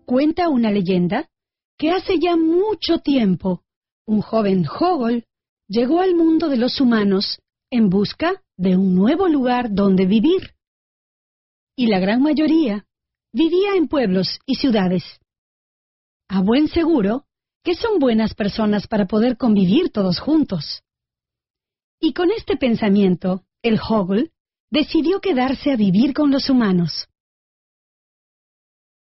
Cuenta una leyenda que hace ya mucho tiempo un joven Hoggle llegó al mundo de los humanos en busca de un nuevo lugar donde vivir. Y la gran mayoría vivía en pueblos y ciudades. A buen seguro que son buenas personas para poder convivir todos juntos. Y con este pensamiento, el Hoggle decidió quedarse a vivir con los humanos.